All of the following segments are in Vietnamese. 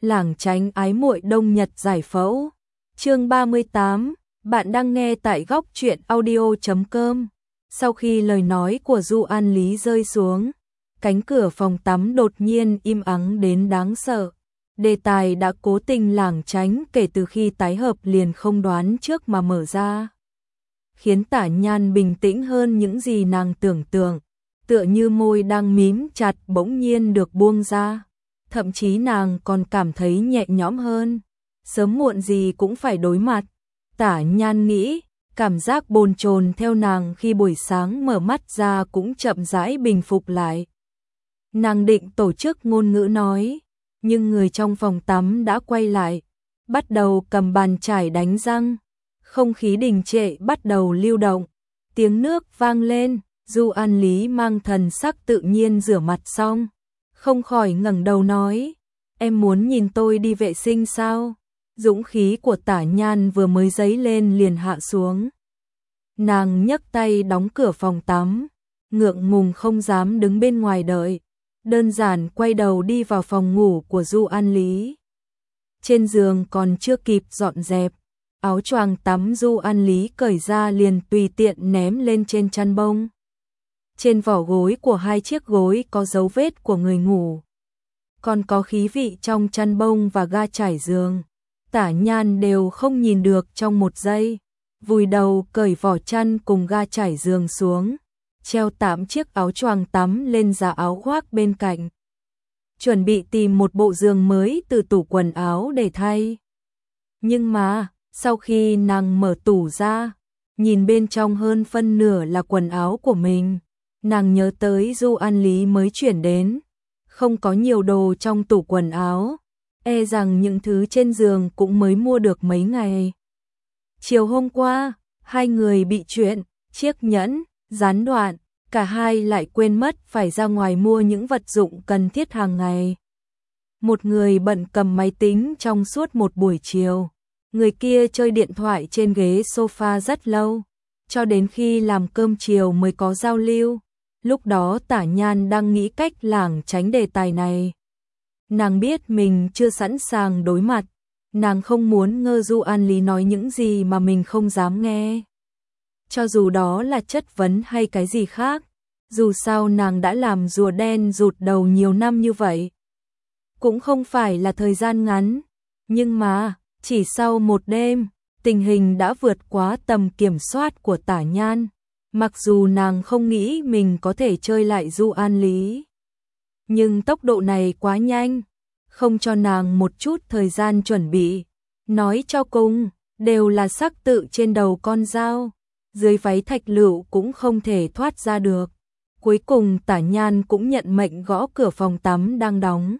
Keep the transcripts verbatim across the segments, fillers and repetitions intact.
Lảng tránh ái muội đông nhật giải phẫu. Chương ba mươi tám, bạn đang nghe tại góc truyện audio chấm com. Sau khi lời nói của Du An Lý rơi xuống, cánh cửa phòng tắm đột nhiên im ắng đến đáng sợ. Đề tài đã cố tình lảng tránh kể từ khi tái hợp liền không đoán trước mà mở ra, khiến Tả Nhan bình tĩnh hơn những gì nàng tưởng tượng, tựa như môi đang mím chặt bỗng nhiên được buông ra. Thậm chí nàng còn cảm thấy nhẹ nhõm hơn, sớm muộn gì cũng phải đối mặt. Tả Nhan nghĩ, cảm giác bồn chồn theo nàng khi buổi sáng mở mắt ra cũng chậm rãi bình phục lại. Nàng định tổ chức ngôn ngữ nói, nhưng người trong phòng tắm đã quay lại, bắt đầu cầm bàn chải đánh răng. Không khí đình trệ bắt đầu lưu động, tiếng nước vang lên. Du An Lý mang thần sắc tự nhiên rửa mặt xong, không khỏi ngẩng đầu nói, em muốn nhìn tôi đi vệ sinh sao? Dũng khí của Tả Nhan vừa mới dấy lên liền hạ xuống. Nàng nhấc tay đóng cửa phòng tắm, ngượng ngùng không dám đứng bên ngoài đợi, đơn giản quay đầu đi vào phòng ngủ của Du An Lý. Trên giường còn chưa kịp dọn dẹp, áo choàng tắm Du An Lý cởi ra liền tùy tiện ném lên trên chăn bông. Trên vỏ gối của hai chiếc gối có dấu vết của người ngủ, còn có khí vị trong chăn bông và ga trải giường. Tả Nhan đều không nhìn được trong một giây, vùi đầu cởi vỏ chăn cùng ga trải giường xuống, treo tạm chiếc áo choàng tắm lên giá áo khoác bên cạnh, chuẩn bị tìm một bộ giường mới từ tủ quần áo để thay. Nhưng mà, sau khi nàng mở tủ ra, nhìn bên trong hơn phân nửa là quần áo của mình, nàng nhớ tới Du An Lý mới chuyển đến, không có nhiều đồ trong tủ quần áo, e rằng những thứ trên giường cũng mới mua được mấy ngày. Chiều hôm qua, hai người bị chuyện, chiếc nhẫn, gián đoạn, cả hai lại quên mất phải ra ngoài mua những vật dụng cần thiết hàng ngày. Một người bận cầm máy tính trong suốt một buổi chiều, người kia chơi điện thoại trên ghế sofa rất lâu, cho đến khi làm cơm chiều mới có giao lưu. Lúc đó Tả Nhan đang nghĩ cách lảng tránh đề tài này. Nàng biết mình chưa sẵn sàng đối mặt, nàng không muốn ngơ Du An Lý nói những gì mà mình không dám nghe. Cho dù đó là chất vấn hay cái gì khác, dù sao nàng đã làm rùa đen rụt đầu nhiều năm như vậy. Cũng không phải là thời gian ngắn, nhưng mà, chỉ sau một đêm, tình hình đã vượt quá tầm kiểm soát của Tả Nhan. Mặc dù nàng không nghĩ mình có thể chơi lại Du An Lý, nhưng tốc độ này quá nhanh, không cho nàng một chút thời gian chuẩn bị. Nói cho cùng, đều là sắc tự trên đầu con dao, dưới váy thạch lựu cũng không thể thoát ra được. Cuối cùng Tả Nhan cũng nhận mệnh gõ cửa phòng tắm đang đóng.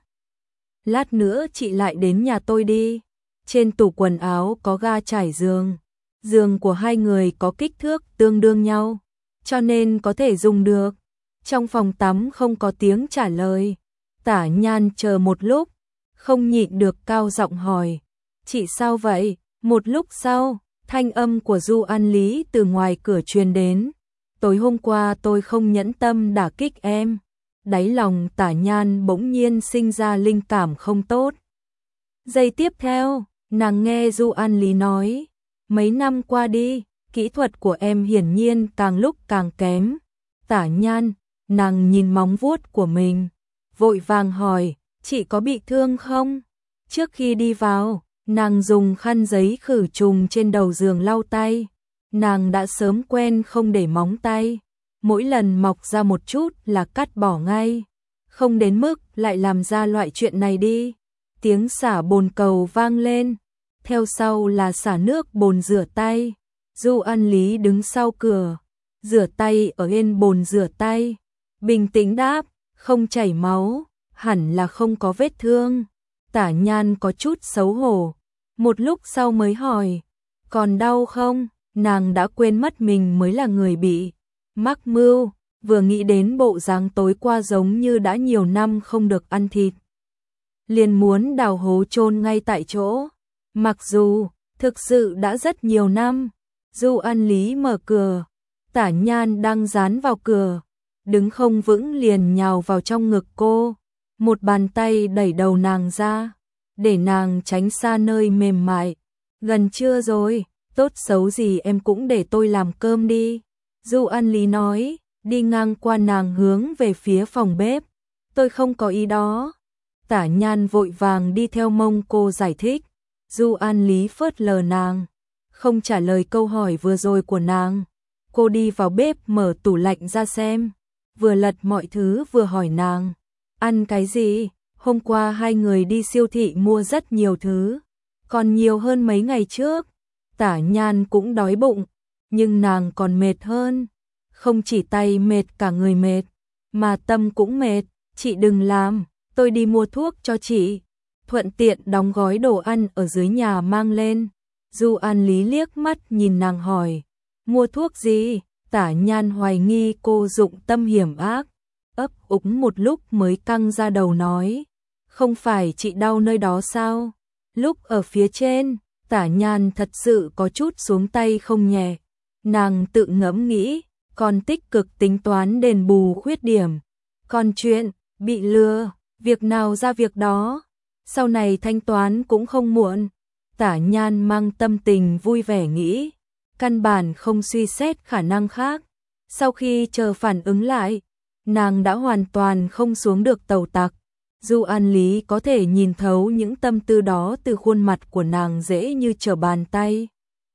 Lát nữa chị lại đến nhà tôi đi. Trên tủ quần áo có ga trải giường, giường của hai người có kích thước tương đương nhau, cho nên có thể dùng được. Trong phòng tắm không có tiếng trả lời. Tả Nhan chờ một lúc, không nhịn được cao giọng hỏi, chị sao vậy? Một lúc sau, thanh âm của Du An Lý từ ngoài cửa truyền đến, tối hôm qua tôi không nhẫn tâm đả kích em. Đáy lòng Tả Nhan bỗng nhiên sinh ra linh cảm không tốt. Giây tiếp theo, nàng nghe Du An Lý nói, mấy năm qua đi, kỹ thuật của em hiển nhiên càng lúc càng kém. Tả Nhan, nàng nhìn móng vuốt của mình, vội vàng hỏi, chị có bị thương không? Trước khi đi vào, nàng dùng khăn giấy khử trùng trên đầu giường lau tay. Nàng đã sớm quen không để móng tay, mỗi lần mọc ra một chút là cắt bỏ ngay, không đến mức lại làm ra loại chuyện này đi. Tiếng xả bồn cầu vang lên, theo sau là xả nước bồn rửa tay. Du An Lý đứng sau cửa, rửa tay ở bên bồn rửa tay, bình tĩnh đáp, không chảy máu, hẳn là không có vết thương. Tả Nhan có chút xấu hổ, một lúc sau mới hỏi, còn đau không? Nàng đã quên mất mình mới là người bị mắc mưu, vừa nghĩ đến bộ dáng tối qua giống như đã nhiều năm không được ăn thịt, liền muốn đào hố chôn ngay tại chỗ. Mặc dù thực sự đã rất nhiều năm. Du An Lý mở cửa, Tả Nhan đang dán vào cửa, đứng không vững liền nhào vào trong ngực cô, một bàn tay đẩy đầu nàng ra, để nàng tránh xa nơi mềm mại. Gần trưa rồi, tốt xấu gì em cũng để tôi làm cơm đi. Du An Lý nói, đi ngang qua nàng hướng về phía phòng bếp. Tôi không có ý đó. Tả Nhan vội vàng đi theo mông cô giải thích. Du An Lý phớt lờ nàng, không trả lời câu hỏi vừa rồi của nàng. Cô đi vào bếp mở tủ lạnh ra xem, vừa lật mọi thứ vừa hỏi nàng, ăn cái gì? Hôm qua hai người đi siêu thị mua rất nhiều thứ, còn nhiều hơn mấy ngày trước. Tả Nhan cũng đói bụng, nhưng nàng còn mệt hơn. Không chỉ tay mệt cả người mệt, mà tâm cũng mệt. Chị đừng làm, tôi đi mua thuốc cho chị. Thuận tiện đóng gói đồ ăn ở dưới nhà mang lên. Du An Lý liếc mắt nhìn nàng hỏi, mua thuốc gì? Tả Nhan hoài nghi cô dụng tâm hiểm ác, ấp úng một lúc mới căng ra đầu nói, không phải chị đau nơi đó sao? Lúc ở phía trên, Tả Nhan thật sự có chút xuống tay không nhẹ. Nàng tự ngẫm nghĩ, còn tích cực tính toán đền bù khuyết điểm. Còn chuyện bị lừa, việc nào ra việc đó, sau này thanh toán cũng không muộn. Tả Nhan mang tâm tình vui vẻ nghĩ, căn bản không suy xét khả năng khác. Sau khi chờ phản ứng lại, nàng đã hoàn toàn không xuống được tàu tặc. Du An Lý có thể nhìn thấu những tâm tư đó từ khuôn mặt của nàng dễ như trở bàn tay.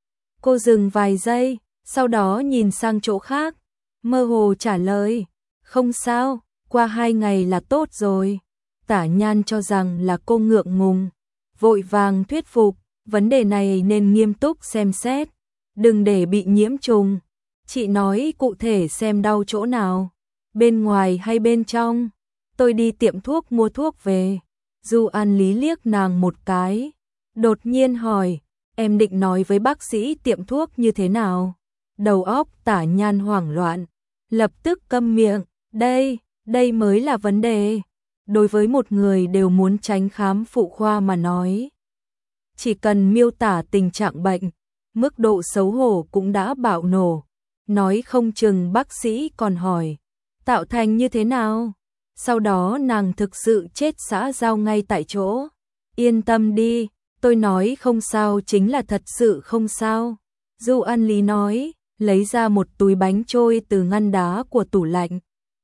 Cô dừng vài giây, sau đó nhìn sang chỗ khác, mơ hồ trả lời, không sao, qua hai ngày là tốt rồi. Tả Nhan cho rằng là cô ngượng ngùng, vội vàng thuyết phục, vấn đề này nên nghiêm túc xem xét, đừng để bị nhiễm trùng. Chị nói cụ thể xem đau chỗ nào, bên ngoài hay bên trong? Tôi đi tiệm thuốc mua thuốc về. Du An Lý liếc nàng một cái, đột nhiên hỏi, em định nói với bác sĩ tiệm thuốc như thế nào? Đầu óc Tả Nhan hoảng loạn, lập tức câm miệng, đây, đây mới là vấn đề. Đối với một người đều muốn tránh khám phụ khoa mà nói, chỉ cần miêu tả tình trạng bệnh, mức độ xấu hổ cũng đã bạo nổ. Nói không chừng bác sĩ còn hỏi, tạo thành như thế nào? Sau đó nàng thực sự chết xã giao ngay tại chỗ. Yên tâm đi, tôi nói không sao chính là thật sự không sao. Du An Lý nói, lấy ra một túi bánh trôi từ ngăn đá của tủ lạnh.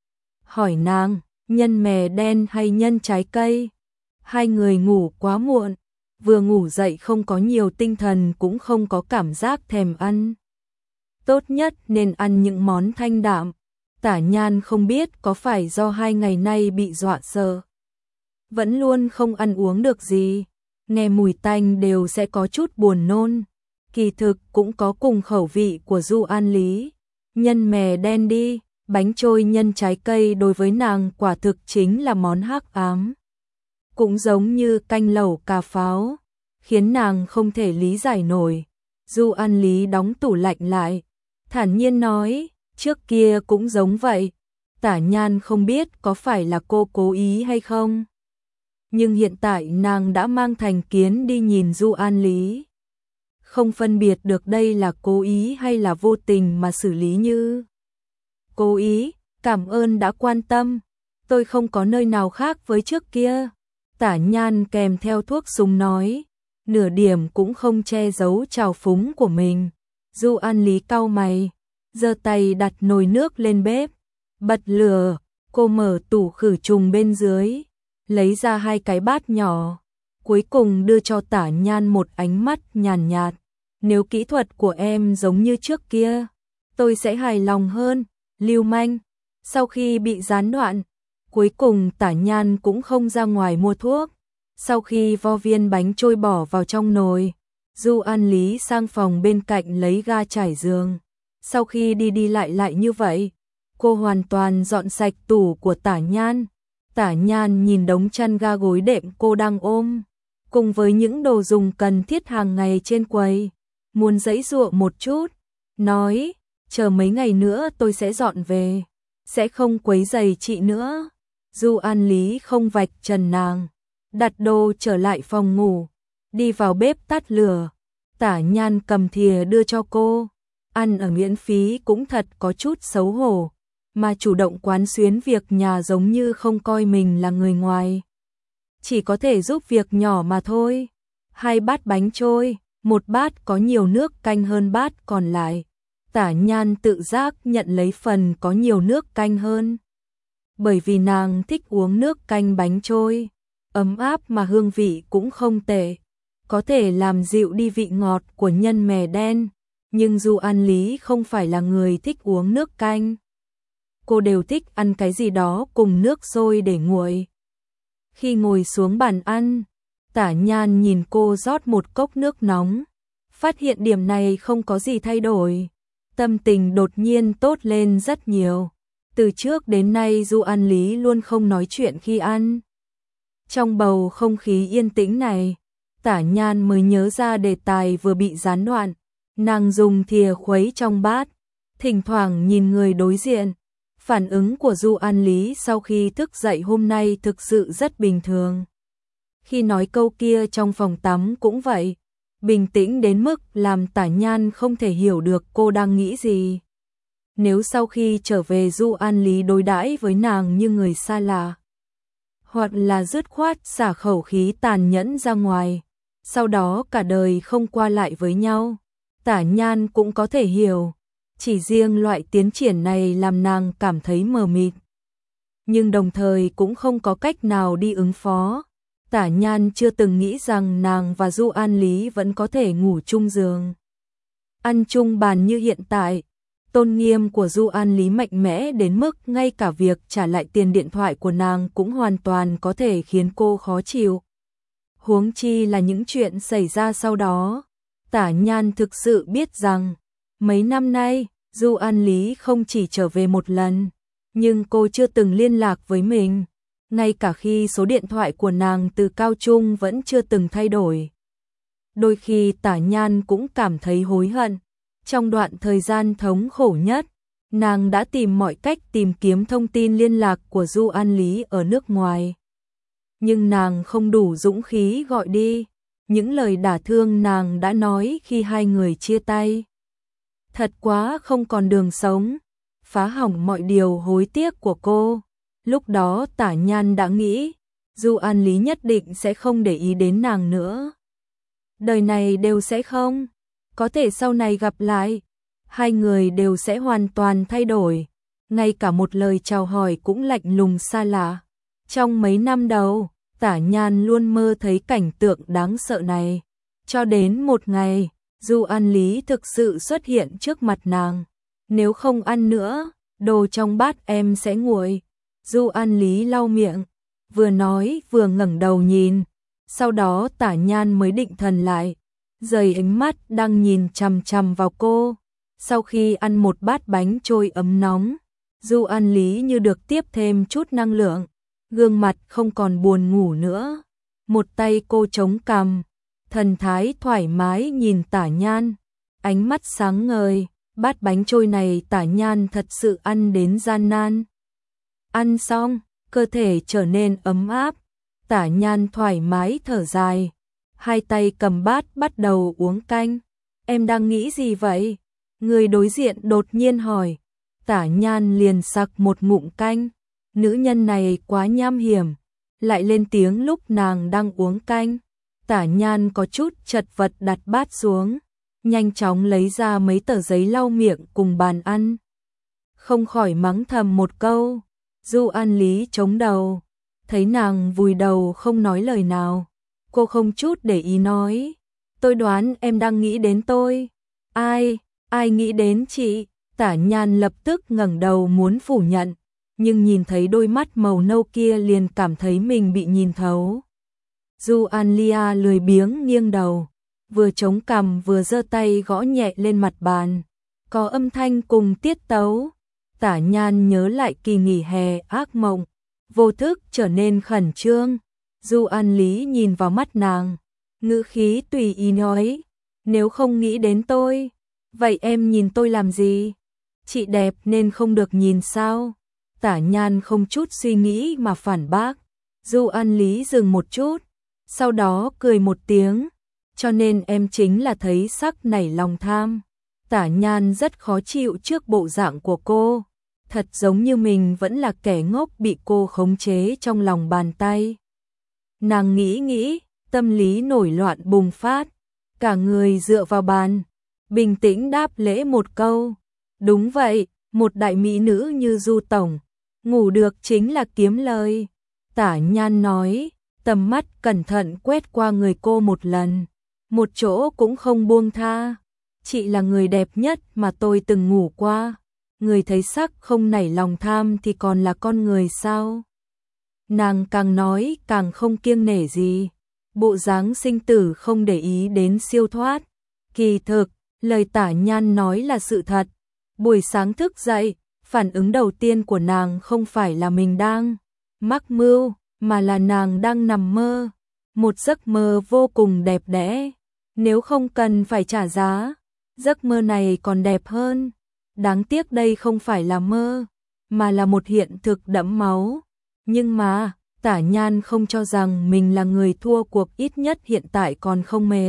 Hỏi nàng, nhân mè đen hay nhân trái cây? Hai người ngủ quá muộn, vừa ngủ dậy không có nhiều tinh thần cũng không có cảm giác thèm ăn. Tốt nhất nên ăn những món thanh đạm. Tả Nhan không biết có phải do hai ngày nay bị dọa sợ, vẫn luôn không ăn uống được gì, nghe mùi tanh đều sẽ có chút buồn nôn. Kỳ thực cũng có cùng khẩu vị của Du An Lý. Nhân mè đen đi, bánh trôi nhân trái cây đối với nàng quả thực chính là món hắc ám. Cũng giống như canh lẩu cà pháo, khiến nàng không thể lý giải nổi. Du An Lý đóng tủ lạnh lại, thản nhiên nói, trước kia cũng giống vậy. Tả Nhan không biết có phải là cô cố ý hay không, nhưng hiện tại nàng đã mang thành kiến đi nhìn Du An Lý, không phân biệt được đây là cố ý hay là vô tình mà xử lý như cố ý. Cảm ơn đã quan tâm, tôi không có nơi nào khác với trước kia. Tả Nhan kèm theo thuốc súng nói, nửa điểm cũng không che giấu trào phúng của mình. Du An Lý cau mày, giơ tay đặt nồi nước lên bếp, bật lửa. Cô mở tủ khử trùng bên dưới, lấy ra hai cái bát nhỏ, cuối cùng đưa cho Tả Nhan một ánh mắt nhàn nhạt, nếu kỹ thuật của em giống như trước kia, tôi sẽ hài lòng hơn. Lưu manh. Sau khi bị gián đoạn, cuối cùng Tả Nhan cũng không ra ngoài mua thuốc. Sau khi vo viên bánh trôi bỏ vào trong nồi, Du An Lý sang phòng bên cạnh lấy ga trải giường. Sau khi đi đi lại lại như vậy, cô hoàn toàn dọn sạch tủ của Tả Nhan. Tả Nhan nhìn đống chăn ga gối đệm cô đang ôm, cùng với những đồ dùng cần thiết hàng ngày trên quầy, muốn giãy giụa một chút, nói, chờ mấy ngày nữa tôi sẽ dọn về, sẽ không quấy rầy chị nữa. Du An Lý không vạch trần nàng, đặt đồ trở lại phòng ngủ, đi vào bếp tắt lửa. Tả Nhan cầm thìa đưa cho cô, ăn ở miễn phí cũng thật có chút xấu hổ, mà chủ động quán xuyến việc nhà giống như không coi mình là người ngoài. chỉ có thể giúp việc nhỏ mà thôi. Hai bát bánh trôi, một bát có nhiều nước canh hơn bát còn lại. Tả Nhan tự giác nhận lấy phần có nhiều nước canh hơn. Bởi vì nàng thích uống nước canh bánh trôi, ấm áp mà hương vị cũng không tệ, có thể làm dịu đi vị ngọt của nhân mè đen. Nhưng Du An Lý không phải là người thích uống nước canh. Cô đều thích ăn cái gì đó cùng nước sôi để nguội. Khi ngồi xuống bàn ăn, Tả Nhan nhìn cô rót một cốc nước nóng, phát hiện điểm này không có gì thay đổi. Tâm tình đột nhiên tốt lên rất nhiều. Từ trước đến nay Du An Lý luôn không nói chuyện khi ăn. Trong bầu không khí yên tĩnh này, Tả Nhan mới nhớ ra đề tài vừa bị gián đoạn. Nàng dùng thìa khuấy trong bát, thỉnh thoảng nhìn người đối diện. Phản ứng của Du An Lý sau khi thức dậy hôm nay thực sự rất bình thường. Khi nói câu kia trong phòng tắm cũng vậy, bình tĩnh đến mức làm Tả Nhan không thể hiểu được cô đang nghĩ gì. Nếu sau khi trở về Du An Lý đối đãi với nàng như người xa lạ, hoặc là dứt khoát xả khẩu khí tàn nhẫn ra ngoài, sau đó cả đời không qua lại với nhau, Tả Nhan cũng có thể hiểu. Chỉ riêng loại tiến triển này làm nàng cảm thấy mờ mịt, nhưng đồng thời cũng không có cách nào đi ứng phó. Tả Nhan chưa từng nghĩ rằng nàng và Du An Lý vẫn có thể ngủ chung giường, ăn chung bàn như hiện tại. Tôn nghiêm của Du An Lý mạnh mẽ đến mức ngay cả việc trả lại tiền điện thoại của nàng cũng hoàn toàn có thể khiến cô khó chịu. Huống chi là những chuyện xảy ra sau đó. Tả Nhan thực sự biết rằng mấy năm nay Du An Lý không chỉ trở về một lần, nhưng cô chưa từng liên lạc với mình. Ngay cả khi số điện thoại của nàng từ cao trung vẫn chưa từng thay đổi. Đôi khi Tả Nhan cũng cảm thấy hối hận. Trong đoạn thời gian thống khổ nhất, nàng đã tìm mọi cách tìm kiếm thông tin liên lạc của Du An Lý ở nước ngoài. Nhưng nàng không đủ dũng khí gọi đi. Những lời đả thương nàng đã nói khi hai người chia tay, thật quá không còn đường sống, phá hỏng mọi điều hối tiếc của cô. Lúc đó Tả Nhan đã nghĩ, Du An Lý nhất định sẽ không để ý đến nàng nữa. Đời này đều sẽ không, có thể sau này gặp lại, hai người đều sẽ hoàn toàn thay đổi, ngay cả một lời chào hỏi cũng lạnh lùng xa lạ. Trong mấy năm đầu, Tả Nhan luôn mơ thấy cảnh tượng đáng sợ này, cho đến một ngày, Du An Lý thực sự xuất hiện trước mặt nàng. Nếu không ăn nữa, đồ trong bát em sẽ nguội. Du An Lý lau miệng, vừa nói vừa ngẩng đầu nhìn, sau đó Tả Nhan mới định thần lại, rời ánh mắt đang nhìn chằm chằm vào cô. Sau khi ăn một bát bánh trôi ấm nóng, Du An Lý như được tiếp thêm chút năng lượng, gương mặt không còn buồn ngủ nữa. Một tay cô chống cằm, thần thái thoải mái nhìn Tả Nhan, ánh mắt sáng ngời. Bát bánh trôi này Tả Nhan thật sự ăn đến gian nan. Ăn xong, cơ thể trở nên ấm áp, Tả Nhan thoải mái thở dài, hai tay cầm bát bắt đầu uống canh. Em đang nghĩ gì vậy? Người đối diện đột nhiên hỏi. Tả Nhan liền sặc một ngụm canh. Nữ nhân này quá nham hiểm, lại lên tiếng lúc nàng đang uống canh. Tả Nhan có chút chật vật đặt bát xuống, nhanh chóng lấy ra mấy tờ giấy lau miệng cùng bàn ăn. Không khỏi mắng thầm một câu. Du An Lý chống đầu, thấy nàng vùi đầu không nói lời nào, cô không chút để ý nói, tôi đoán em đang nghĩ đến tôi. Ai, ai nghĩ đến chị? Tả Nhan lập tức ngẩng đầu muốn phủ nhận, nhưng nhìn thấy đôi mắt màu nâu kia liền cảm thấy mình bị nhìn thấu. Du An Lia lười biếng nghiêng đầu, vừa chống cằm vừa giơ tay gõ nhẹ lên mặt bàn, có âm thanh cùng tiết tấu. Tả Nhan nhớ lại kỳ nghỉ hè ác mộng, vô thức trở nên khẩn trương. Du An Lý nhìn vào mắt nàng, ngữ khí tùy ý nói, nếu không nghĩ đến tôi, vậy em nhìn tôi làm gì? Chị đẹp nên không được nhìn sao? Tả Nhan không chút suy nghĩ mà phản bác. Du An Lý dừng một chút, sau đó cười một tiếng, cho nên em chính là thấy sắc nảy lòng tham. Tả Nhan rất khó chịu trước bộ dạng của cô, thật giống như mình vẫn là kẻ ngốc bị cô khống chế trong lòng bàn tay. Nàng nghĩ nghĩ, tâm lý nổi loạn bùng phát, cả người dựa vào bàn, bình tĩnh đáp lễ một câu. Đúng vậy, một đại mỹ nữ như Du tổng, ngủ được chính là kiếm lời. Tả Nhan nói, tầm mắt cẩn thận quét qua người cô một lần, một chỗ cũng không buông tha. Chị là người đẹp nhất mà tôi từng ngủ qua, người thấy sắc không nảy lòng tham thì còn là con người sao? Nàng càng nói càng không kiêng nể gì, bộ dáng sinh tử không để ý đến siêu thoát. Kỳ thực, lời Tả Nhan nói là sự thật. Buổi sáng thức dậy, phản ứng đầu tiên của nàng không phải là mình đang mắc mưu, mà là nàng đang nằm mơ. Một giấc mơ vô cùng đẹp đẽ. Nếu không cần phải trả giá, giấc mơ này còn đẹp hơn. Đáng tiếc đây không phải là mơ, mà là một hiện thực đẫm máu. Nhưng mà, Tả Nhan không cho rằng mình là người thua cuộc, ít nhất hiện tại còn không mệt.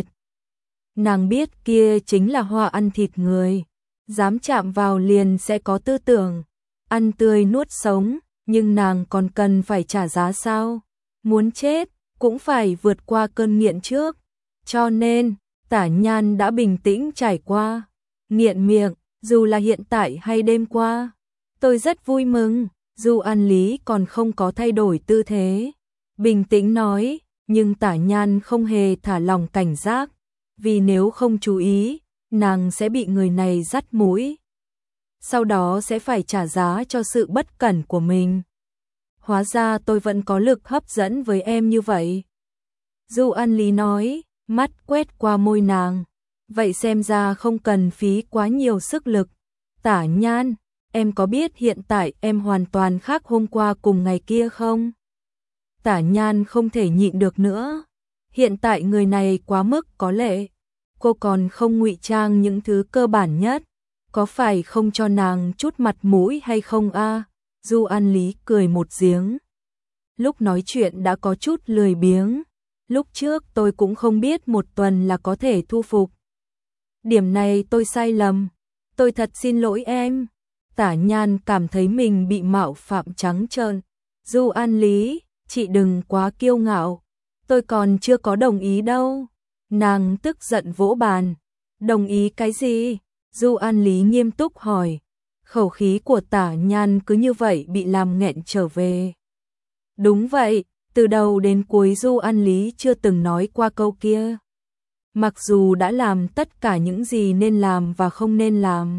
Nàng biết kia chính là hoa ăn thịt người, dám chạm vào liền sẽ có tư tưởng, ăn tươi nuốt sống, nhưng nàng còn cần phải trả giá sao? Muốn chết, cũng phải vượt qua cơn nghiện trước. Cho nên, Tả Nhan đã bình tĩnh trải qua nghiện miệng, dù là hiện tại hay đêm qua. Tôi rất vui mừng, dù An Lý còn không có thay đổi tư thế. Bình tĩnh nói, nhưng Tả Nhan không hề thả lỏng cảnh giác, vì nếu không chú ý, nàng sẽ bị người này dắt mũi. Sau đó sẽ phải trả giá cho sự bất cẩn của mình. Hóa ra tôi vẫn có lực hấp dẫn với em như vậy. Du An Lý nói, mắt quét qua môi nàng. Vậy xem ra không cần phí quá nhiều sức lực. Tả Nhan, em có biết hiện tại em hoàn toàn khác hôm qua cùng ngày kia không? Tả Nhan không thể nhịn được nữa. Hiện tại người này quá mức có lệ. Cô còn không ngụy trang những thứ cơ bản nhất. Có phải không cho nàng chút mặt mũi hay không a? À? Du An Lý cười một tiếng. Lúc nói chuyện đã có chút lười biếng. Lúc trước tôi cũng không biết một tuần là có thể thu phục. Điểm này tôi sai lầm. Tôi thật xin lỗi em. Tả Nhan cảm thấy mình bị mạo phạm trắng trợn. Du An Lý, chị đừng quá kiêu ngạo. Tôi còn chưa có đồng ý đâu. Nàng tức giận vỗ bàn. Đồng ý cái gì? Du An Lý nghiêm túc hỏi. Khẩu khí của Tả Nhan cứ như vậy bị làm nghẹn trở về. Đúng vậy, từ đầu đến cuối Du An Lý chưa từng nói qua câu kia. Mặc dù đã làm tất cả những gì nên làm và không nên làm.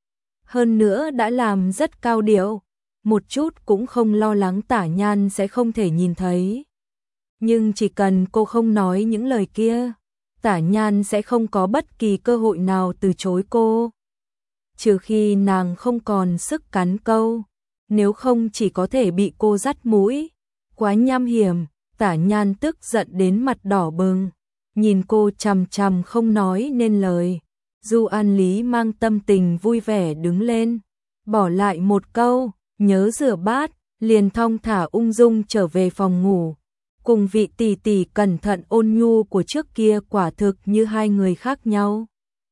Hơn nữa đã làm rất cao điệu, một chút cũng không lo lắng Tả Nhan sẽ không thể nhìn thấy. Nhưng chỉ cần cô không nói những lời kia, Tả Nhan sẽ không có bất kỳ cơ hội nào từ chối cô. Trừ khi nàng không còn sức cắn câu, nếu không chỉ có thể bị cô dắt mũi. Quá nham hiểm, Tả Nhan tức giận đến mặt đỏ bừng, nhìn cô chằm chằm không nói nên lời. Du An Lý mang tâm tình vui vẻ đứng lên, bỏ lại một câu, nhớ rửa bát, liền thong thả ung dung trở về phòng ngủ. Cùng vị tỷ tỷ cẩn thận ôn nhu của trước kia quả thực như hai người khác nhau.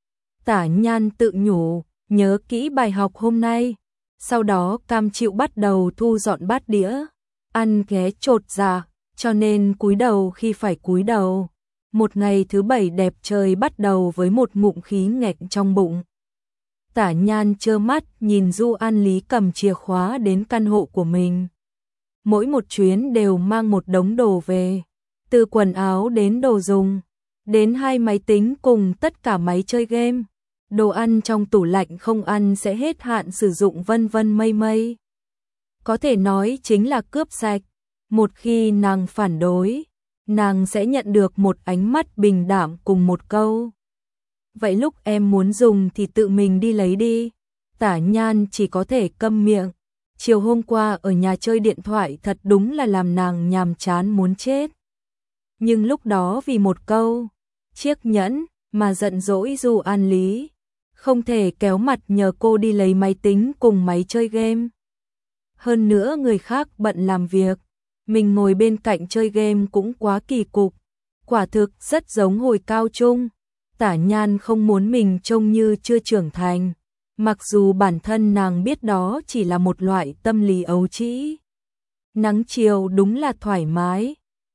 Tả Nhan tự nhủ, nhớ kỹ bài học hôm nay, sau đó cam chịu bắt đầu thu dọn bát đĩa, ăn ghé chột dạ, cho nên cúi đầu khi phải cúi đầu. Một ngày thứ bảy đẹp trời bắt đầu với một ngụm khí nghẹn trong bụng. Tả Nhan trơ mắt nhìn Du An Lý cầm chìa khóa đến căn hộ của mình. Mỗi một chuyến đều mang một đống đồ về, từ quần áo đến đồ dùng, đến hai máy tính cùng tất cả máy chơi game. Đồ ăn trong tủ lạnh không ăn sẽ hết hạn sử dụng vân vân mây mây. Có thể nói chính là cướp sạch. Một khi nàng phản đối, nàng sẽ nhận được một ánh mắt bình đạm cùng một câu. Vậy lúc em muốn dùng thì tự mình đi lấy đi. Tả Nhan chỉ có thể câm miệng. Chiều hôm qua ở nhà chơi điện thoại thật đúng là làm nàng nhàm chán muốn chết. Nhưng lúc đó vì một câu, chiếc nhẫn, mà giận dỗi Du An Lý. Không thể kéo mặt nhờ cô đi lấy máy tính cùng máy chơi game. Hơn nữa người khác bận làm việc, mình ngồi bên cạnh chơi game cũng quá kỳ cục. Quả thực rất giống hồi cao trung. Tả Nhan không muốn mình trông như chưa trưởng thành, mặc dù bản thân nàng biết đó chỉ là một loại tâm lý ấu trĩ. Nắng chiều đúng là thoải mái,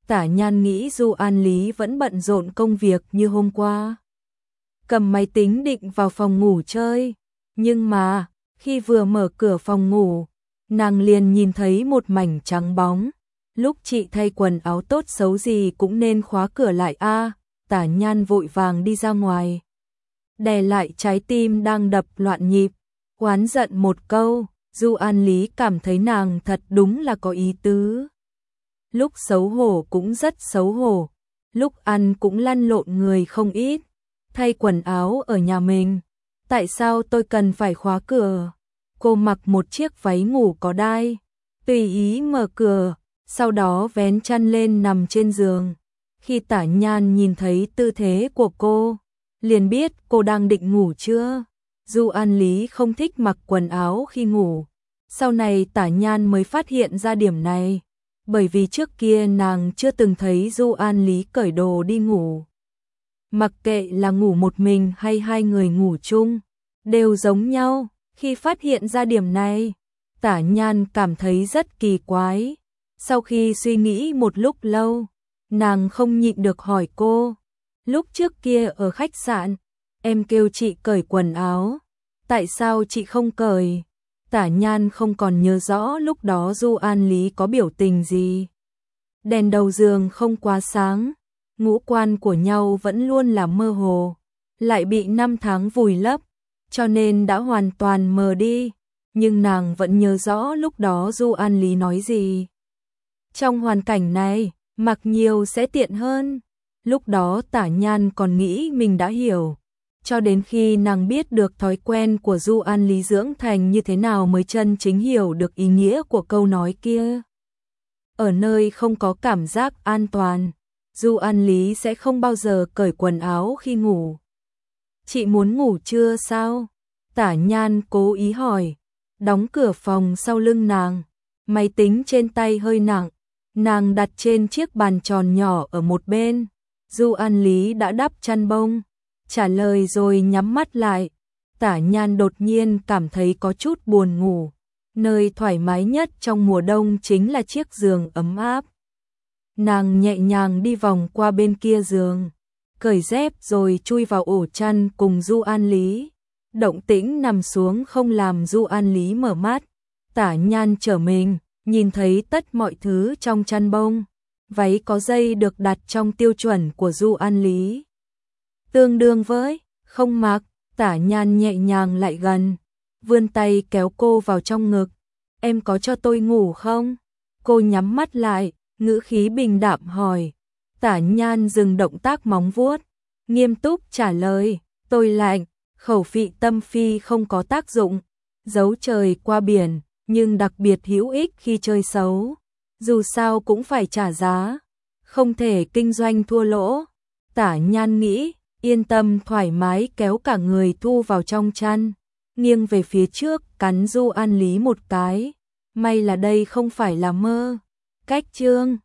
Tả Nhan nghĩ Du An Lý vẫn bận rộn công việc như hôm qua. Cầm máy tính định vào phòng ngủ chơi, nhưng mà, khi vừa mở cửa phòng ngủ, nàng liền nhìn thấy một mảnh trắng bóng. Lúc chị thay quần áo tốt xấu gì cũng nên khóa cửa lại a. Tả Nhan vội vàng đi ra ngoài, đè lại trái tim đang đập loạn nhịp, oán giận một câu. Du An Lý cảm thấy nàng thật đúng là có ý tứ. Lúc xấu hổ cũng rất xấu hổ, lúc ăn cũng lăn lộn người không ít. Thay quần áo ở nhà mình, tại sao tôi cần phải khóa cửa? Cô mặc một chiếc váy ngủ có đai, tùy ý mở cửa, sau đó vén chăn lên nằm trên giường. Khi Tả Nhan nhìn thấy tư thế của cô, liền biết cô đang định ngủ chưa. Du An Lý không thích mặc quần áo khi ngủ. Sau này Tả Nhan mới phát hiện ra điểm này, bởi vì trước kia nàng chưa từng thấy Du An Lý cởi đồ đi ngủ. Mặc kệ là ngủ một mình hay hai người ngủ chung, đều giống nhau. Khi phát hiện ra điểm này, Tả Nhan cảm thấy rất kỳ quái. Sau khi suy nghĩ một lúc lâu, nàng không nhịn được hỏi cô, lúc trước kia ở khách sạn, em kêu chị cởi quần áo, tại sao chị không cởi? Tả Nhan không còn nhớ rõ lúc đó Du An Lý có biểu tình gì. Đèn đầu giường không quá sáng, ngũ quan của nhau vẫn luôn là mơ hồ, lại bị năm tháng vùi lấp, cho nên đã hoàn toàn mờ đi. Nhưng nàng vẫn nhớ rõ lúc đó Du An Lý nói gì. Trong hoàn cảnh này, mặc nhiều sẽ tiện hơn. Lúc đó Tả Nhan còn nghĩ mình đã hiểu, cho đến khi nàng biết được thói quen của Du An Lý dưỡng thành như thế nào mới chân chính hiểu được ý nghĩa của câu nói kia. Ở nơi không có cảm giác an toàn, Du An Lý sẽ không bao giờ cởi quần áo khi ngủ. Chị muốn ngủ chưa sao? Tả Nhan cố ý hỏi. Đóng cửa phòng sau lưng nàng, máy tính trên tay hơi nặng, nàng đặt trên chiếc bàn tròn nhỏ ở một bên. Du An Lý đã đắp chăn bông, trả lời rồi nhắm mắt lại. Tả Nhan đột nhiên cảm thấy có chút buồn ngủ. Nơi thoải mái nhất trong mùa đông chính là chiếc giường ấm áp. Nàng nhẹ nhàng đi vòng qua bên kia giường, cởi dép rồi chui vào ổ chăn cùng Du An Lý. Động tĩnh nằm xuống không làm Du An Lý mở mắt. Tả Nhan trở mình, nhìn thấy tất mọi thứ trong chăn bông. Váy có dây được đặt trong tiêu chuẩn của Du An Lý, tương đương với không mặc. Tả Nhan nhẹ nhàng lại gần, vươn tay kéo cô vào trong ngực. Em có cho tôi ngủ không? Cô nhắm mắt lại, ngữ khí bình đạm hỏi. Tả Nhan dừng động tác móng vuốt, nghiêm túc trả lời. Tôi lạnh. Khẩu vị tâm phi không có tác dụng, giấu trời qua biển, nhưng đặc biệt hữu ích khi chơi xấu. Dù sao cũng phải trả giá, không thể kinh doanh thua lỗ. Tả Nhan nghĩ, yên tâm thoải mái kéo cả người thu vào trong chăn, nghiêng về phía trước cắn Du An Lý một cái. May là đây không phải là mơ. Cách chương